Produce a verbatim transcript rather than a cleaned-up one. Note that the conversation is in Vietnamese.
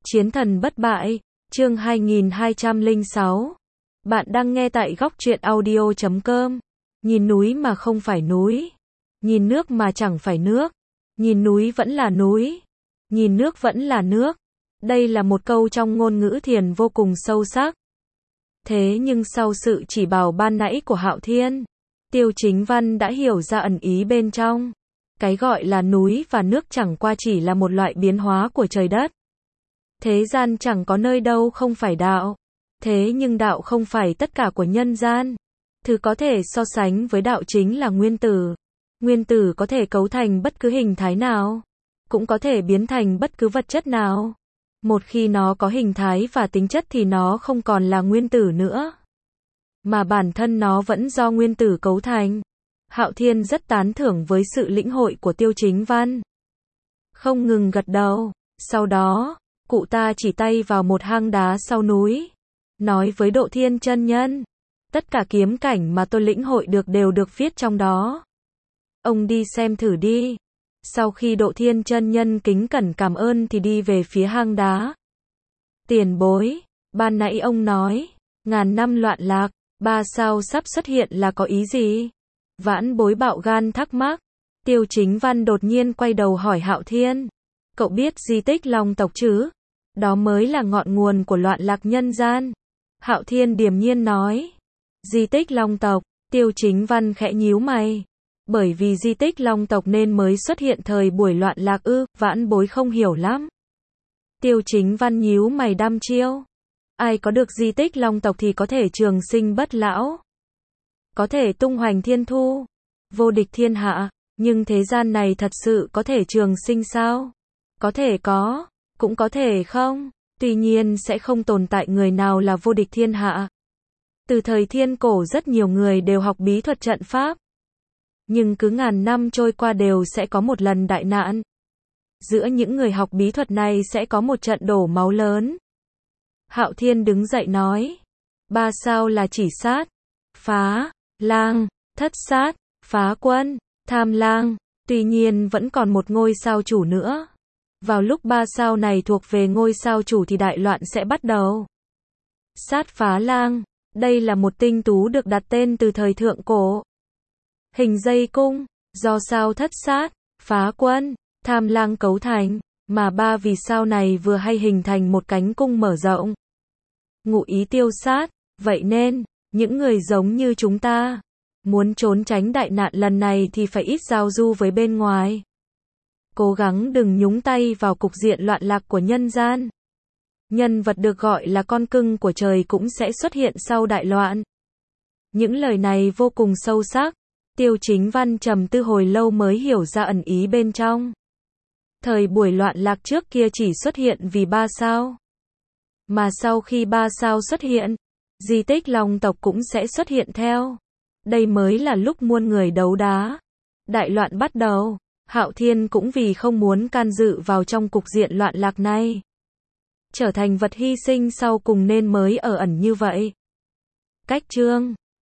Chiến thần bất bại, chương hai nghìn hai trăm lẻ sáu. Bạn đang nghe tại góc truyện audio chấm com. Nhìn núi mà không phải núi. Nhìn nước mà chẳng phải nước. Nhìn núi vẫn là núi. Nhìn nước vẫn là nước. Đây là một câu trong ngôn ngữ thiền vô cùng sâu sắc. Thế nhưng sau sự chỉ bảo ban nãy của Hạo Thiên, Tiêu Chính Văn đã hiểu ra ẩn ý bên trong. Cái gọi là núi và nước chẳng qua chỉ là một loại biến hóa của trời đất. Thế gian chẳng có nơi đâu không phải đạo. Thế nhưng đạo không phải tất cả của nhân gian. Thứ có thể so sánh với đạo chính là nguyên tử. Nguyên tử có thể cấu thành bất cứ hình thái nào, cũng có thể biến thành bất cứ vật chất nào. Một khi nó có hình thái và tính chất thì nó không còn là nguyên tử nữa, mà bản thân nó vẫn do nguyên tử cấu thành. Hạo Thiên rất tán thưởng với sự lĩnh hội của Tiêu Chính Văn. Không ngừng gật đầu. Sau đó, cụ ta chỉ tay vào một hang đá sau núi, nói với Độ Thiên chân nhân: tất cả kiếm cảnh mà tôi lĩnh hội được đều được viết trong đó. Ông đi xem thử đi. Sau khi Độ Thiên chân nhân kính cẩn cảm ơn thì đi về phía hang đá. Tiền bối, ban nãy ông nói, ngàn năm loạn lạc, ba sao sắp xuất hiện là có ý gì? Vãn bối bạo gan thắc mắc. Tiêu Chính Văn đột nhiên quay đầu hỏi Hạo Thiên: cậu biết di tích Long tộc chứ? Đó mới là ngọn nguồn của loạn lạc nhân gian. Hạo Thiên điềm nhiên nói: di tích Long tộc. Tiêu Chính Văn khẽ nhíu mày. Bởi vì di tích Long tộc nên mới xuất hiện thời buổi loạn lạc ư? Vãn bối không hiểu lắm. Tiêu Chính Văn nhíu mày đăm chiêu. Ai có được di tích Long tộc thì có thể trường sinh bất lão, có thể tung hoành thiên thu, vô địch thiên hạ. Nhưng thế gian này thật sự có thể trường sinh sao? Có thể có, cũng có thể không. Tuy nhiên sẽ không tồn tại người nào là vô địch thiên hạ. Từ thời thiên cổ rất nhiều người đều học bí thuật trận pháp. Nhưng cứ ngàn năm trôi qua đều sẽ có một lần đại nạn. Giữa những người học bí thuật này sẽ có một trận đổ máu lớn. Hạo Thiên đứng dậy nói: ba sao là chỉ sát, phá, lang, thất sát, phá quân, tham lang. Tuy nhiên vẫn còn một ngôi sao chủ nữa. Vào lúc ba sao này thuộc về ngôi sao chủ thì đại loạn sẽ bắt đầu. Sát phá lang, đây là một tinh tú được đặt tên từ thời thượng cổ. Hình dây cung, do sao thất sát, phá quân, tham lang cấu thành, mà ba vì sao này vừa hay hình thành một cánh cung mở rộng. Ngụ ý tiêu sát, vậy nên, những người giống như chúng ta, muốn trốn tránh đại nạn lần này thì phải ít giao du với bên ngoài. Cố gắng đừng nhúng tay vào cục diện loạn lạc của nhân gian. Nhân vật được gọi là con cưng của trời cũng sẽ xuất hiện sau đại loạn. Những lời này vô cùng sâu sắc. Tiêu Chính Văn trầm tư hồi lâu mới hiểu ra ẩn ý bên trong. Thời buổi loạn lạc trước kia chỉ xuất hiện vì ba sao. Mà sau khi ba sao xuất hiện, di tích Long tộc cũng sẽ xuất hiện theo. Đây mới là lúc muôn người đấu đá. Đại loạn bắt đầu. Hạo Thiên cũng vì không muốn can dự vào trong cục diện loạn lạc này, trở thành vật hy sinh sau cùng nên mới ở ẩn như vậy. Cách chương